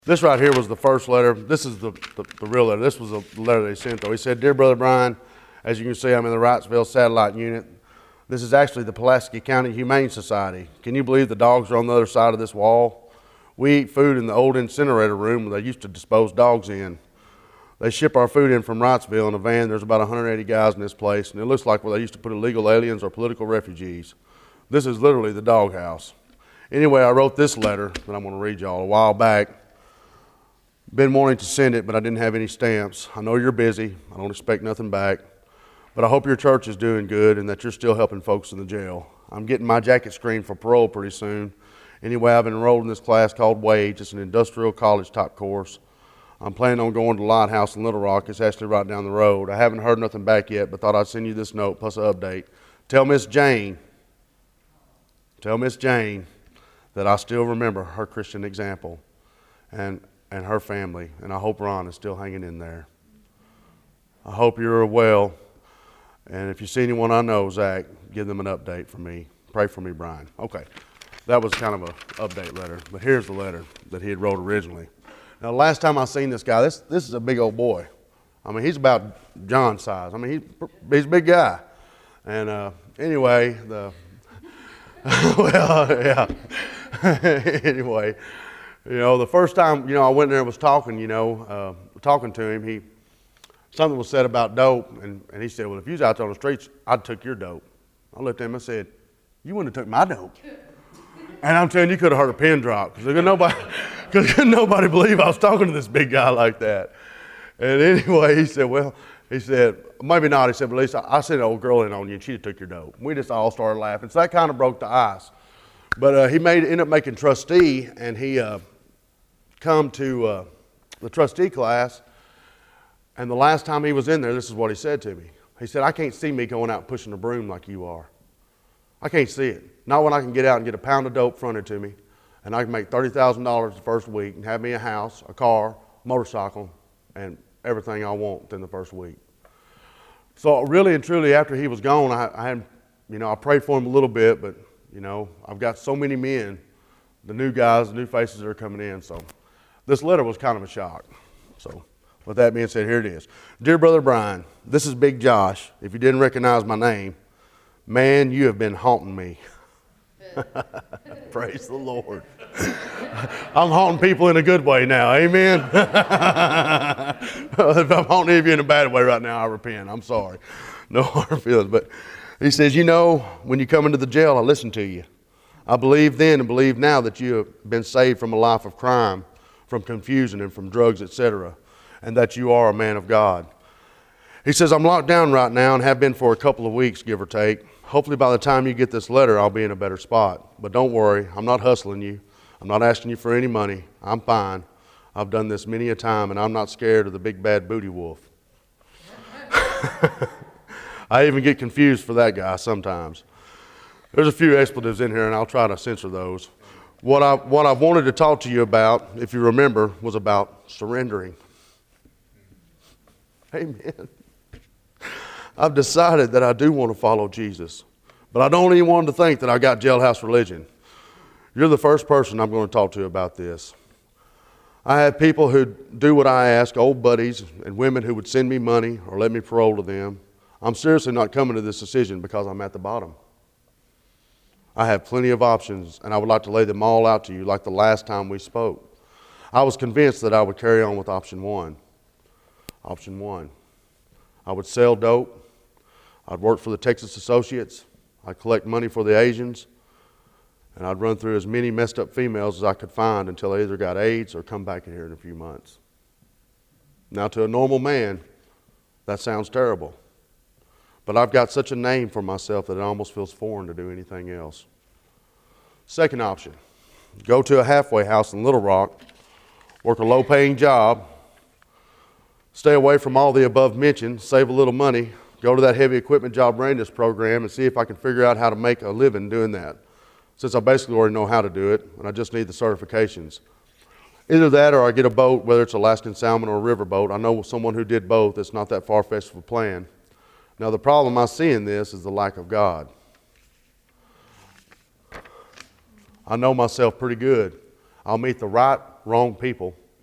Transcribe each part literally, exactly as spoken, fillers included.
This right here was the first letter. This is the, the, the real letter. This was the letter they sent, though. He said, "Dear Brother Brian, as you can see, I'm in the Wrightsville Satellite Unit. This is actually the Pulaski County Humane Society. Can you believe the dogs are on the other side of this wall? We eat food in the old incinerator room where they used to dispose dogs in. They ship our food in from Wrightsville in a van. There's about one hundred eighty guys in this place, and it looks like where they used to put illegal aliens or political refugees. This is literally the doghouse." Anyway, I wrote this letter that I'm going to read y'all a while back. Been wanting to send it, but I didn't have any stamps. I know you're busy. I don't expect nothing back. But I hope your church is doing good and that you're still helping folks in the jail. I'm getting my jacket screened for parole pretty soon. Anyway, I've enrolled in this class called WAGE. It's an industrial college type course. I'm planning on going to Lighthouse in Little Rock. It's actually right down the road. I haven't heard nothing back yet, but thought I'd send you this note plus an update. Tell Miss Jane, tell Miss Jane that I still remember her Christian example and, and her family, and I hope Ron is still hanging in there. I hope you're well, and if you see anyone I know, Zach, give them an update for me. Pray for me, Brian. Okay, that was kind of an update letter, but here's the letter that he had wrote originally. Now, the last time I seen this guy, this this is a big old boy. I mean, he's about John's size. I mean, he's, he's a big guy. And uh, anyway, the well, yeah. Anyway, you know, the first time, you know, I went there and was talking, you know, uh, talking to him, he, something was said about dope, and, and he said, "Well, if you was out there on the streets, I'd took your dope." I looked at him and said, "You wouldn't have took my dope." And I'm telling you, you could have heard a pin drop, because nobody, cause nobody believe I was talking to this big guy like that. And anyway, he said, well, he said, maybe not. He said, but at least I, I sent an old girl in on you, and she took your dope. We just all started laughing. So that kind of broke the ice. But uh, he made ended up making trustee, and he uh, come to uh, the trustee class. And the last time he was in there, this is what he said to me. He said, "I can't see me going out and pushing a broom like you are. I can't see it. Not when I can get out and get a pound of dope fronted to me, and I can make thirty thousand dollars the first week and have me a house, a car, motorcycle, and everything I want within the first week." So really and truly, after he was gone, I, I had, you know, I prayed for him a little bit, but, you know, I've got so many men, the new guys, the new faces that are coming in. So this letter was kind of a shock. So with that being said, here it is. "Dear Brother Brian, this is Big Josh. If you didn't recognize my name, man, you have been haunting me." Praise the Lord. I'm haunting people in a good way now. Amen. If I'm haunting any of you in a bad way right now, I repent. I'm sorry. No hard feelings. But he says, "You know, when you come into the jail, I listen to you. I believe then and believe now that you have been saved from a life of crime, from confusion and from drugs, et cetera, and that you are a man of God." He says, "I'm locked down right now and have been for a couple of weeks, give or take. Hopefully by the time you get this letter, I'll be in a better spot. But don't worry, I'm not hustling you. I'm not asking you for any money. I'm fine. I've done this many a time, and I'm not scared of the big bad booty wolf." I even get confused for that guy sometimes. There's a few expletives in here, and I'll try to censor those. What I, what I wanted to talk to you about, if you remember, was about surrendering. Amen. I've decided that I do want to follow Jesus, but I don't even want to think that I got jailhouse religion. You're the first person I'm going to talk to about this. I have people who do what I ask, old buddies and women who would send me money or let me parole to them. I'm seriously not coming to this decision because I'm at the bottom. I have plenty of options, and I would like to lay them all out to you like the last time we spoke. I was convinced that I would carry on with option one. Option one. I would sell dope. I'd work for the Texas Associates. I'd collect money for the Asians. And I'd run through as many messed up females as I could find until they either got AIDS or come back in here in a few months. Now, to a normal man, that sounds terrible. But I've got such a name for myself that it almost feels foreign to do anything else. Second option, go to a halfway house in Little Rock, work a low-paying job, stay away from all the above mentioned, save a little money, go to that heavy equipment job readiness program and see if I can figure out how to make a living doing that, since I basically already know how to do it and I just need the certifications. Either that or I get a boat, whether it's Alaskan salmon or a riverboat. I know someone who did both. It's not that far-fetched of a plan. Now, the problem I see in this is the lack of God. I know myself pretty good. I'll meet the right, wrong people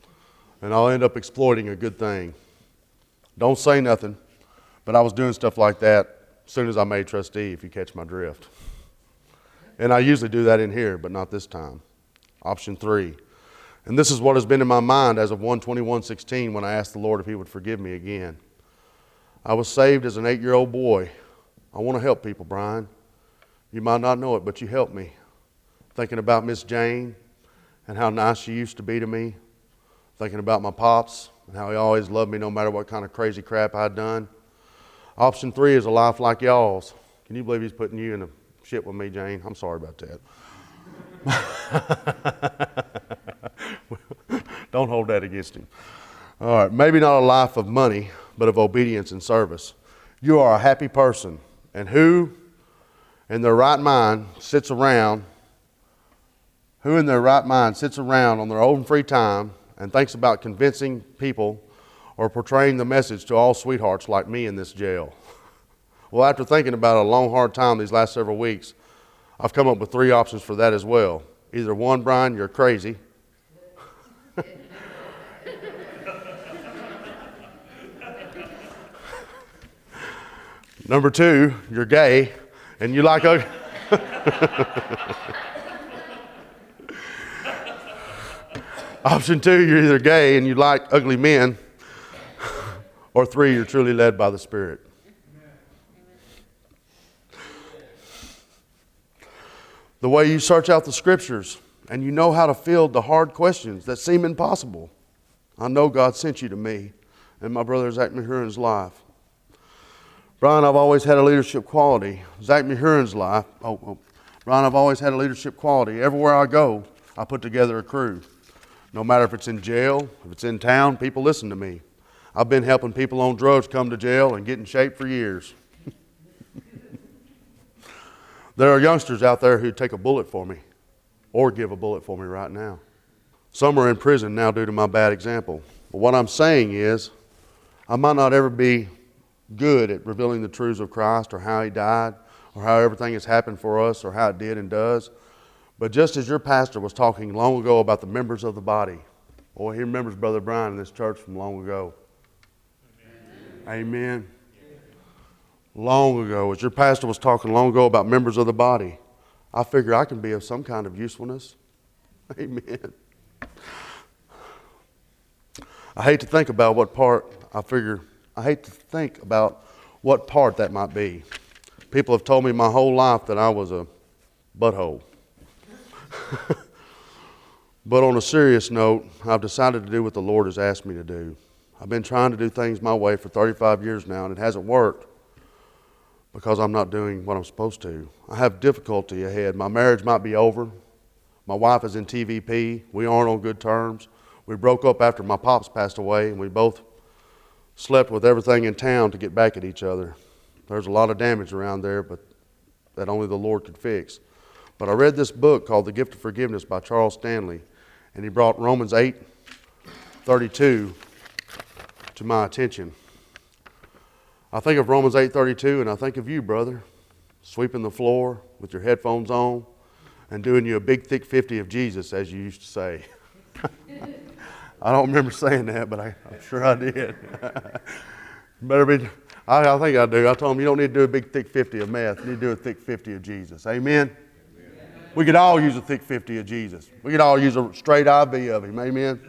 and I'll end up exploiting a good thing. Don't say nothing, but I was doing stuff like that as soon as I made trustee, if you catch my drift. And I usually do that in here, but not this time. Option three. And this is what has been in my mind as of one twenty-one sixteen when I asked the Lord if he would forgive me again. I was saved as an eight-year-old boy. I want to help people, Brian. You might not know it, but you helped me. Thinking about Miss Jane and how nice she used to be to me. Thinking about my pops and how he always loved me no matter what kind of crazy crap I'd done. Option three is a life like y'all's. Can you believe he's putting you in the shit with me, Jane? I'm sorry about that. Don't hold that against him. All right, maybe not a life of money, but of obedience and service. You are a happy person, and who in their right mind sits around, who in their right mind sits around on their own free time and thinks about convincing people or portraying the message to all sweethearts like me in this jail? Well, after thinking about a long, hard time these last several weeks, I've come up with three options for that as well. Either one, Brian, you're crazy. Number two, you're gay, and you like ugly. Option two, you're either gay and you like ugly men, or three, you're truly led by the Spirit. The way you search out the scriptures and you know how to field the hard questions that seem impossible. I know God sent you to me and my brother Zach Mahurin's life. Brian, I've always had a leadership quality. Zach Mahurin's life. Oh, oh, Brian, I've always had a leadership quality. Everywhere I go, I put together a crew. No matter if it's in jail, if it's in town, people listen to me. I've been helping people on drugs come to jail and get in shape for years. There are youngsters out there who take a bullet for me or give a bullet for me right now. Some are in prison now due to my bad example. But what I'm saying is, I might not ever be good at revealing the truths of Christ or how he died or how everything has happened for us or how it did and does. But just as your pastor was talking long ago about the members of the body, boy, he remembers Brother Brian in this church from long ago. Amen. Amen. Long ago, as your pastor was talking long ago about members of the body, I figure I can be of some kind of usefulness. Amen. I hate to think about what part, I figure, I hate to think about what part that might be. People have told me my whole life that I was a butthole. But on a serious note, I've decided to do what the Lord has asked me to do. I've been trying to do things my way for thirty-five years now, and it hasn't worked because I'm not doing what I'm supposed to. I have difficulty ahead. My marriage might be over. My wife is in T V P. We aren't on good terms. We broke up after my pops passed away, and we both slept with everything in town to get back at each other. There's a lot of damage around there, but that only the Lord could fix. But I read this book called The Gift of Forgiveness by Charles Stanley, and he brought Romans eight thirty-two to my attention. I think of Romans eight thirty-two, and I think of you, brother, sweeping the floor with your headphones on and doing you a big, thick fifty of Jesus, as you used to say. I don't remember saying that, but I, I'm sure I did. Better be. I, I think I do. I told him you don't need to do a big, thick fifty of meth. You need to do a thick fifty of Jesus. Amen? Amen. We could all use a thick fifty of Jesus. We could all use a straight I V of him. Amen?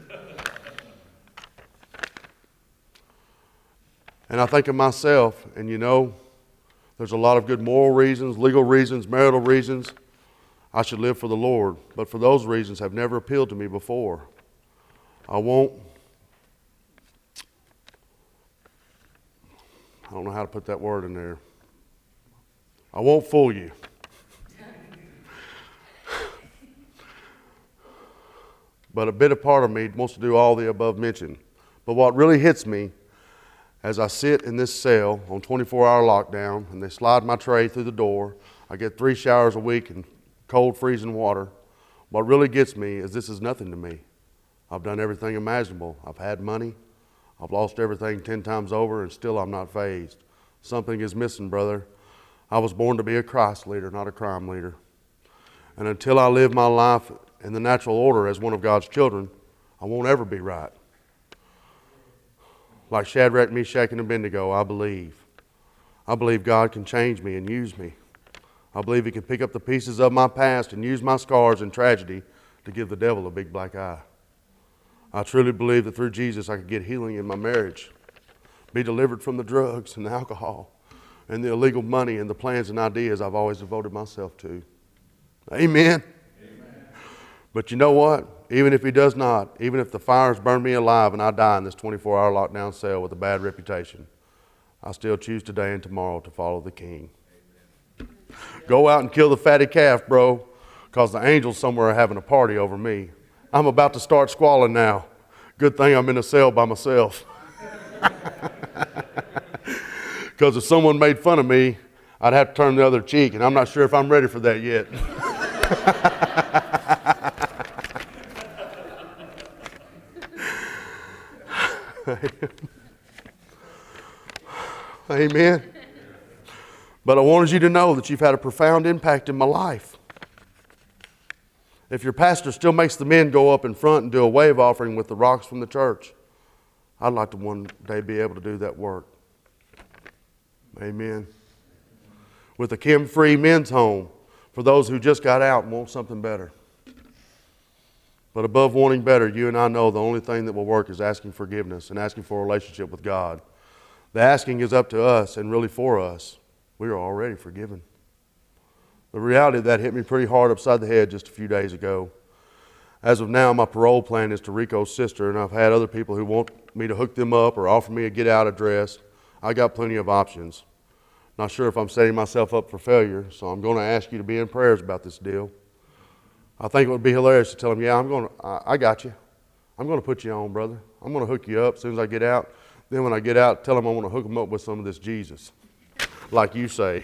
And I think of myself, and you know, there's a lot of good moral reasons, legal reasons, marital reasons I should live for the Lord. But for those reasons have never appealed to me before. I won't, I don't know how to put that word in there. I won't fool you. But a bit of part of me wants to do all the above mentioned. But what really hits me as I sit in this cell on twenty-four hour lockdown and they slide my tray through the door, I get three showers a week in cold freezing water. What really gets me is this is nothing to me. I've done everything imaginable. I've had money. I've lost everything ten times over, and still I'm not fazed. Something is missing, brother. I was born to be a Christ leader, not a crime leader. And until I live my life in the natural order as one of God's children, I won't ever be right. like Shadrach, Meshach, and Abednego, I believe. I believe God can change me and use me. I believe He can pick up the pieces of my past and use my scars and tragedy to give the devil a big black eye. I truly believe that through Jesus I could get healing in my marriage, be delivered from the drugs and the alcohol and the illegal money and the plans and ideas I've always devoted myself to. Amen. Amen. But you know what? Even if He does not, even if the fires burn me alive and I die in this twenty-four hour lockdown cell with a bad reputation, I still choose today and tomorrow to follow the King. Amen. Go out and kill the fatty calf, bro, because the angels somewhere are having a party over me. I'm about to start squalling now. Good thing I'm in a cell by myself. Because if someone made fun of me, I'd have to turn the other cheek, and I'm not sure if I'm ready for that yet. Amen. But I wanted you to know that you've had a profound impact in my life. If your pastor still makes the men go up in front and do a wave offering with the rocks from the church, I'd like to one day be able to do that work. Amen. With a chem-free men's home for those who just got out and want something better. But above wanting better, you and I know the only thing that will work is asking forgiveness and asking for a relationship with God. The asking is up to us and really for us. We are already forgiven. The reality of that hit me pretty hard upside the head just a few days ago. As of now, my parole plan is to Rico's sister, and I've had other people who want me to hook them up or offer me a get-out address. I got plenty of options. Not sure if I'm setting myself up for failure, so I'm going to ask you to be in prayers about this deal. I think it would be hilarious to tell them, yeah, I'm going to, I, I got you. I'm going to put you on, brother. I'm going to hook you up as soon as I get out. Then when I get out, tell them I want to hook them up with some of this Jesus, like you say.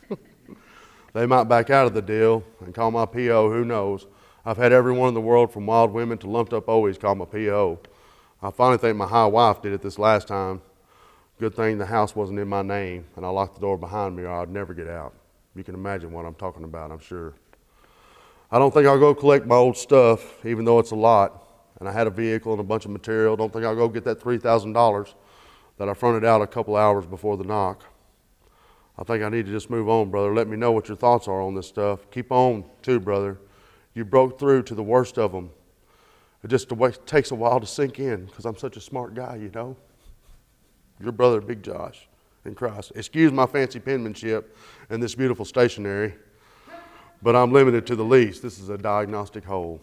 They might back out of the deal and call my P O, who knows. I've had everyone in the world from wild women to lumped up O's call my P O. I finally think my high wife did it this last time. Good thing the house wasn't in my name, and I locked the door behind me or I'd never get out. You can imagine what I'm talking about, I'm sure. I don't think I'll go collect my old stuff, even though it's a lot, and I had a vehicle and a bunch of material. Don't think I'll go get that three thousand dollars that I fronted out a couple hours before the knock. I think I need to just move on, brother. Let me know what your thoughts are on this stuff. Keep on, too, brother. You broke through to the worst of them. It just takes a while to sink in because I'm such a smart guy, you know. Your brother, Big Josh, in Christ. Excuse my fancy penmanship and this beautiful stationery, but I'm limited to the least. This is a diagnostic hole.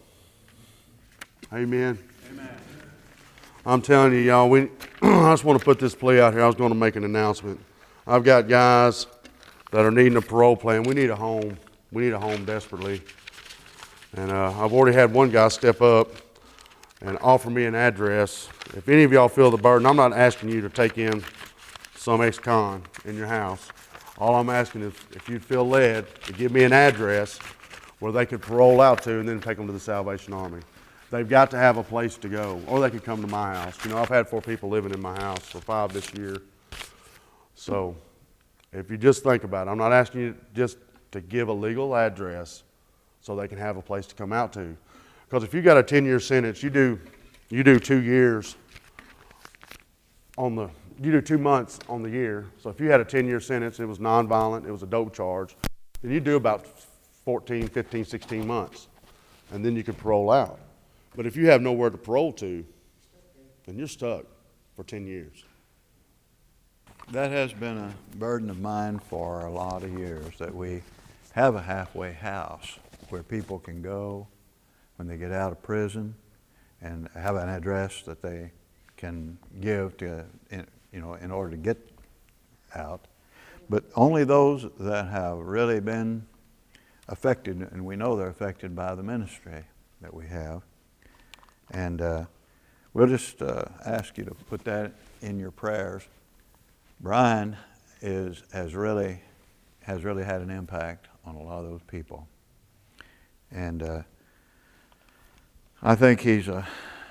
Amen. Amen. I'm telling you, y'all, we, I just want to put this plea out here. I was going to make an announcement. I've got guys that are needing a parole plan. We need a home. We need a home desperately. And uh, I've already had one guy step up and offer me an address. If any of y'all feel the burden, I'm not asking you to take in some ex-con in your house. All I'm asking is if you'd feel led to give me an address where they could parole out to and then take them to the Salvation Army. They've got to have a place to go, or they could come to my house. You know, I've had four people living in my house for five this year. So if you just think about it, I'm not asking you just to give a legal address so they can have a place to come out to. Because if you got a ten-year sentence, you do you do two years on the you do two months on the year. So if you had a ten-year sentence, it was nonviolent, it was a dope charge, then you do about fourteen, fifteen, sixteen months, and then you could parole out. But if you have nowhere to parole to, then you're stuck for ten years. That has been a burden of mine for a lot of years, that we have a halfway house where people can go when they get out of prison and have an address that they can give to, you know, in order to get out. But only those that have really been affected, and we know they're affected by the ministry that we have. And uh, we'll just uh, ask you to put that in your prayers. Brian is has really has really had an impact on a lot of those people, and uh, I think he's a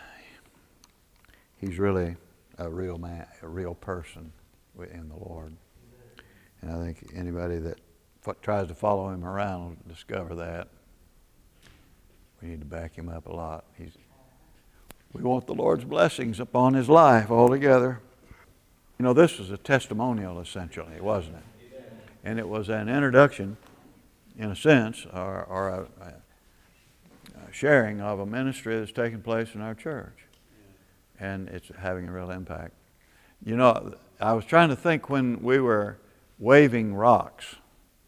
he's really a real man, a real person in the Lord. And I think anybody that f- tries to follow him around will discover that. We need to back him up a lot. He's we want the Lord's blessings upon his life altogether. You know, this was a testimonial essentially, wasn't it? And it was an introduction, in a sense, or, or a, a sharing of a ministry that's taking place in our church. And it's having a real impact. You know, I was trying to think when we were waving rocks,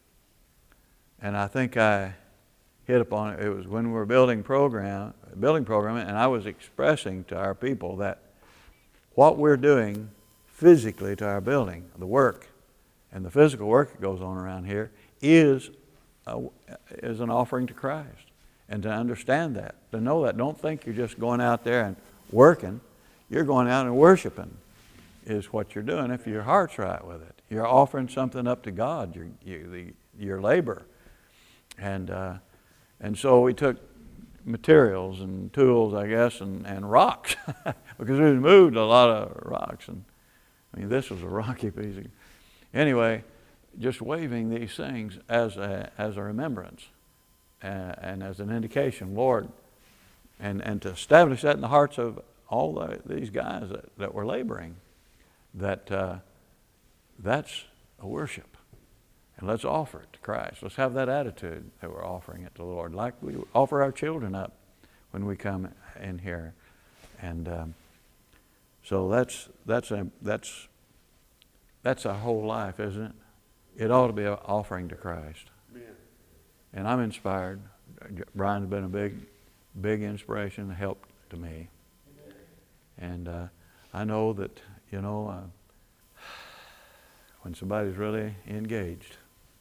and I think I hit upon it. It was when we were building program, building program, and I was expressing to our people that what we're doing physically to our building, the work and the physical work that goes on around here, is a, is an offering to Christ. And to understand that, to know that, don't think you're just going out there and working. You're going out and worshiping is what you're doing if your heart's right with it. You're offering something up to God, your, your, the, your labor. And uh, and so we took materials and tools, I guess, and, and rocks, because we moved a lot of rocks. And I mean, this was a rocky piece of, anyway, just waving these things as a, as a remembrance and, and as an indication, Lord, and, and to establish that in the hearts of all the, these guys that, that were laboring, that uh, that's a worship. And let's offer it to Christ. Let's have that attitude that we're offering it to the Lord, like we offer our children up when we come in here. And um, so that's that's a that's that's our whole life, isn't it? It ought to be an offering to Christ. Amen. And I'm inspired. Brian's been a big, big inspiration, help to me. Amen. And uh, I know that you know uh, when somebody's really engaged,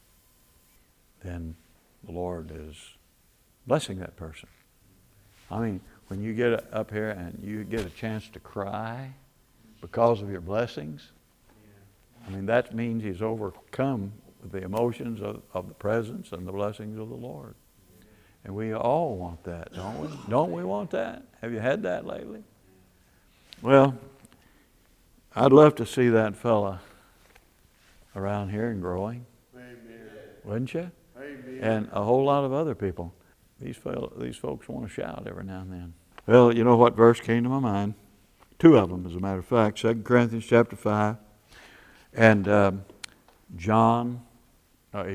then the Lord is blessing that person. I mean, when you get up here and you get a chance to cry because of your blessings, I mean, that means He's overcome the emotions of, of the presence and the blessings of the Lord. And we all want that, don't we? Don't we want that? Have you had that lately? Well, I'd love to see that fella around here and growing. Amen. Wouldn't you? Amen. And a whole lot of other people. These fellow, these folks want to shout every now and then. Well, you know what verse came to my mind? Two of them, as a matter of fact. Second Corinthians chapter five and um, John, uh,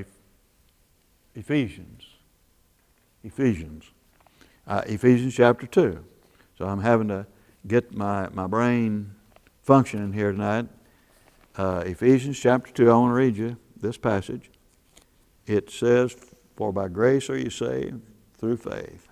Ephesians. Ephesians. Uh, Ephesians chapter two. So I'm having to get my, my brain functioning here tonight. Uh, Ephesians chapter two, I want to read you this passage. It says, "For by grace are you saved through faith.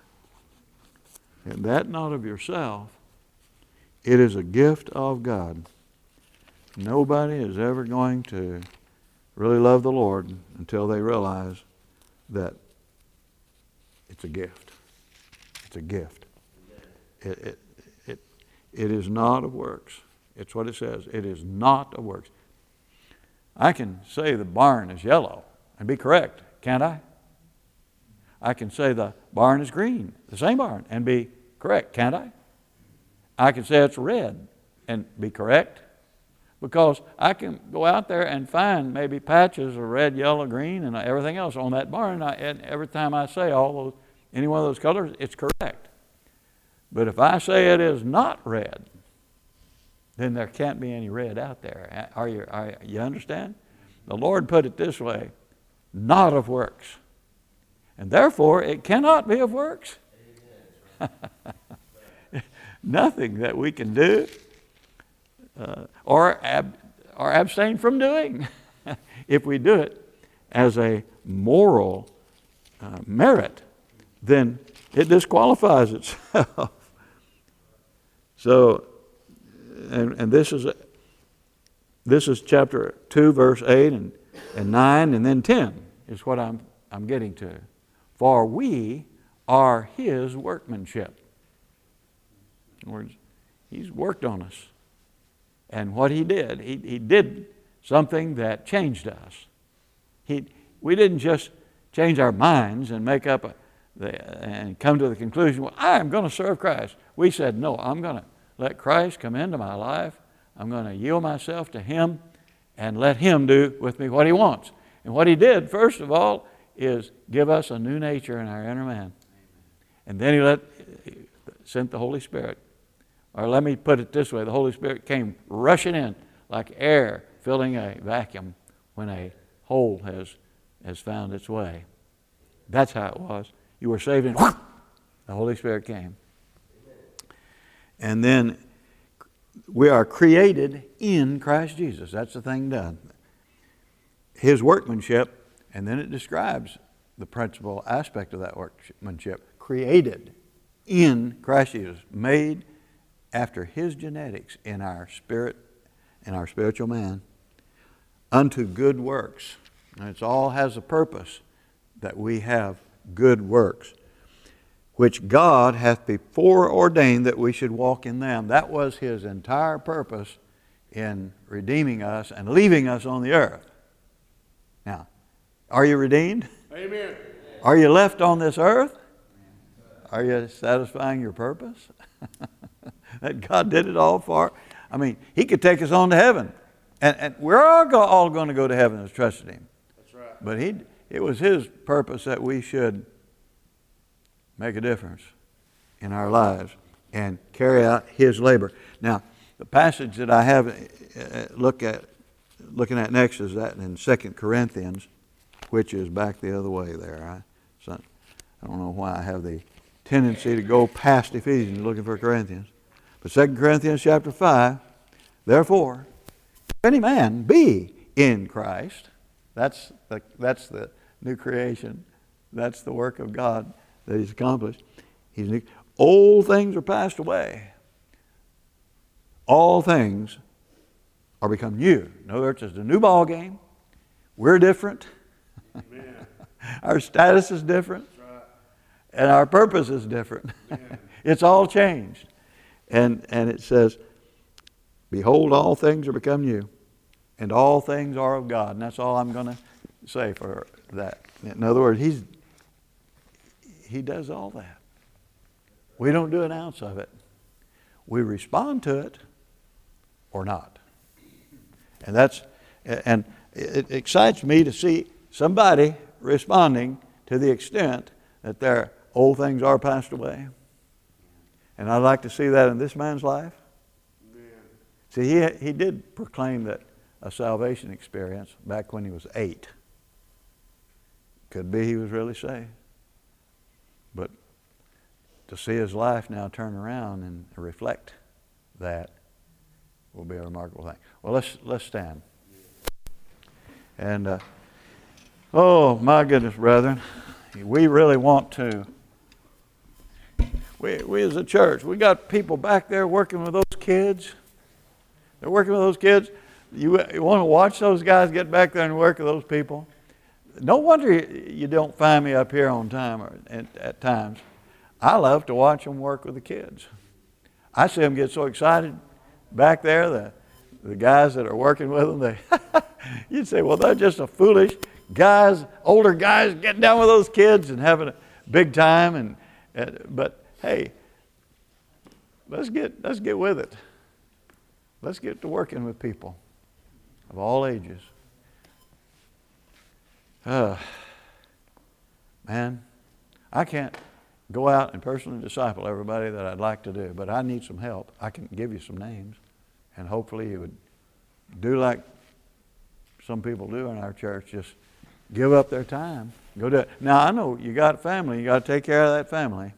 And that not of yourself, it is a gift of God." Nobody is ever going to really love the Lord until they realize that it's a gift. It's a gift. It, it, it, it is not of works. It's what it says. It is not of works. I can say the barn is yellow and be correct, can't I? I can say the barn is green, the same barn, and be correct, can't I? I can say it's red and be correct, because I can go out there and find maybe patches of red, yellow, green, and everything else on that barn. I, and every time I say all those, any one of those colors, it's correct. But if I say it is not red, then there can't be any red out there. Are you, are, you understand? The Lord put it this way, not of works. And therefore, it cannot be of works. Nothing that we can do uh, or, ab, or abstain from doing. If we do it as a moral uh, merit, then it disqualifies itself. So, and, and this is a, this is chapter two, verse eight and, and nine, and then ten is what I'm I'm getting to. For we are His workmanship. In other words, He's worked on us. And what He did, He, he did something that changed us. He, we didn't just change our minds and make up a, the, and come to the conclusion, well, I'm going to serve Christ. We said, no, I'm going to let Christ come into my life. I'm going to yield myself to Him and let Him do with me what He wants. And what He did, first of all, is give us a new nature in our inner man. And then He let, sent the Holy Spirit. Or let me put it this way, the Holy Spirit came rushing in like air filling a vacuum when a hole has, has found its way. That's how it was. You were saved and whoosh, the Holy Spirit came. And then we are created in Christ Jesus. That's the thing done. His workmanship, and then it describes the principal aspect of that workmanship. Created in Christ Jesus, made after His genetics in our spirit, in our spiritual man, unto good works. And it all has a purpose that we have good works, which God hath before ordained that we should walk in them. That was His entire purpose in redeeming us and leaving us on the earth. Now, are you redeemed? Amen. Are you left on this earth? Are you satisfying your purpose? That God did it all for? I mean, He could take us on to heaven. And, and we're all, go, all going to go to heaven as trusted Him. That's right. But he, it was His purpose that we should make a difference in our lives and carry out His labor. Now, the passage that I have uh, look at, looking at next is that in Second Corinthians, which is back the other way there. I, so, I don't know why I have the tendency to go past Ephesians looking for Corinthians. But Second Corinthians chapter five, therefore, if any man be in Christ, that's the, that's the new creation, that's the work of God that He's accomplished. He's new. Old things are passed away. All things are become new. In other words, it's a new ball game. We're different. Amen. Our status is different. That's right. And our purpose is different. It's all changed. And, and it says, behold, all things are become new, and all things are of God. And that's all I'm going to say for that. In other words, He's He does all that. We don't do an ounce of it. We respond to it or not. And that's and it excites me to see somebody responding to the extent that their old things are passed away. And I'd like to see that in this man's life. Amen. See, he, he did proclaim that a salvation experience back when he was eight. Could be he was really saved. But to see his life now turn around and reflect that will be a remarkable thing. Well, let's, let's stand. And, uh, oh, my goodness, brethren, we really want to. We, we as a church, we got people back there working with those kids. They're working with those kids. You, you want to watch those guys get back there and work with those people. No wonder you don't find me up here on time or at, at times. I love to watch them work with the kids. I see them get so excited back there. The, the guys that are working with them, they you'd say, well, they're just a foolish guys, older guys getting down with those kids and having a big time. And, and but hey, let's get let's get with it. Let's get to working with people of all ages. Uh, man, I can't go out and personally disciple everybody that I'd like to do, but I need some help. I can give you some names, and hopefully you would do like some people do in our church, just give up their time. Go do it. Now, I know you got a family. You got to take care of that family.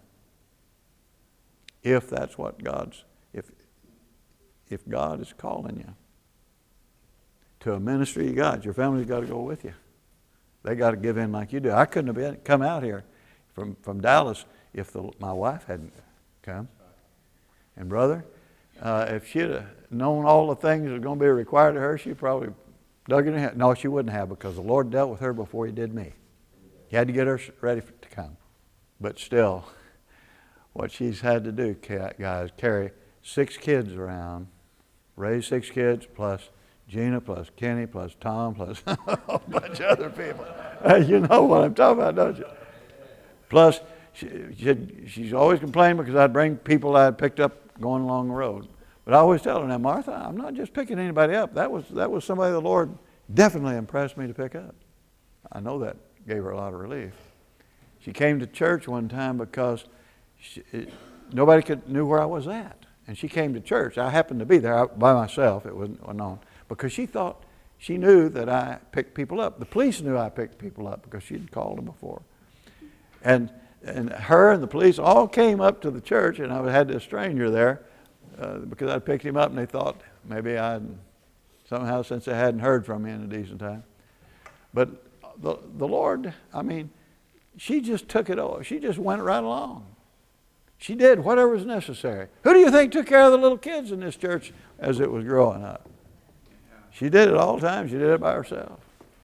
If that's what God's, if if God is calling you to a ministry you got, your family's got to go with you. They got to give in like you do. I couldn't have been, come out here from, from Dallas if the, my wife hadn't come. And brother, uh, if she'd have known all the things that were going to be required of her, she probably dug in her head. No, she wouldn't have, because the Lord dealt with her before He did me. He had to get her ready for, to come. But still, what she's had to do, guys, carry six kids around, raise six kids, plus Gina, plus Kenny, plus Tom, plus a whole bunch of other people. You know what I'm talking about, don't you? Plus, she, she, she's always complaining because I'd bring people I had picked up going along the road. But I always tell her, now, Martha, I'm not just picking anybody up. That was, that was somebody the Lord definitely impressed me to pick up. I know that gave her a lot of relief. She came to church one time because she, it, nobody could, knew where I was at. And she came to church. I happened to be there by myself. It wasn't known. because she thought, she knew that I picked people up. The police knew I picked people up because she'd called them before. And, and her and the police all came up to the church, and I had this stranger there uh, because I picked him up, and they thought maybe I'd somehow, since I hadn't heard from me in a decent time. But the, the Lord, I mean, she just took it over. She just went right along. She did whatever was necessary. Who do you think took care of the little kids in this church as it was growing up? She did it all the time. She did it by herself.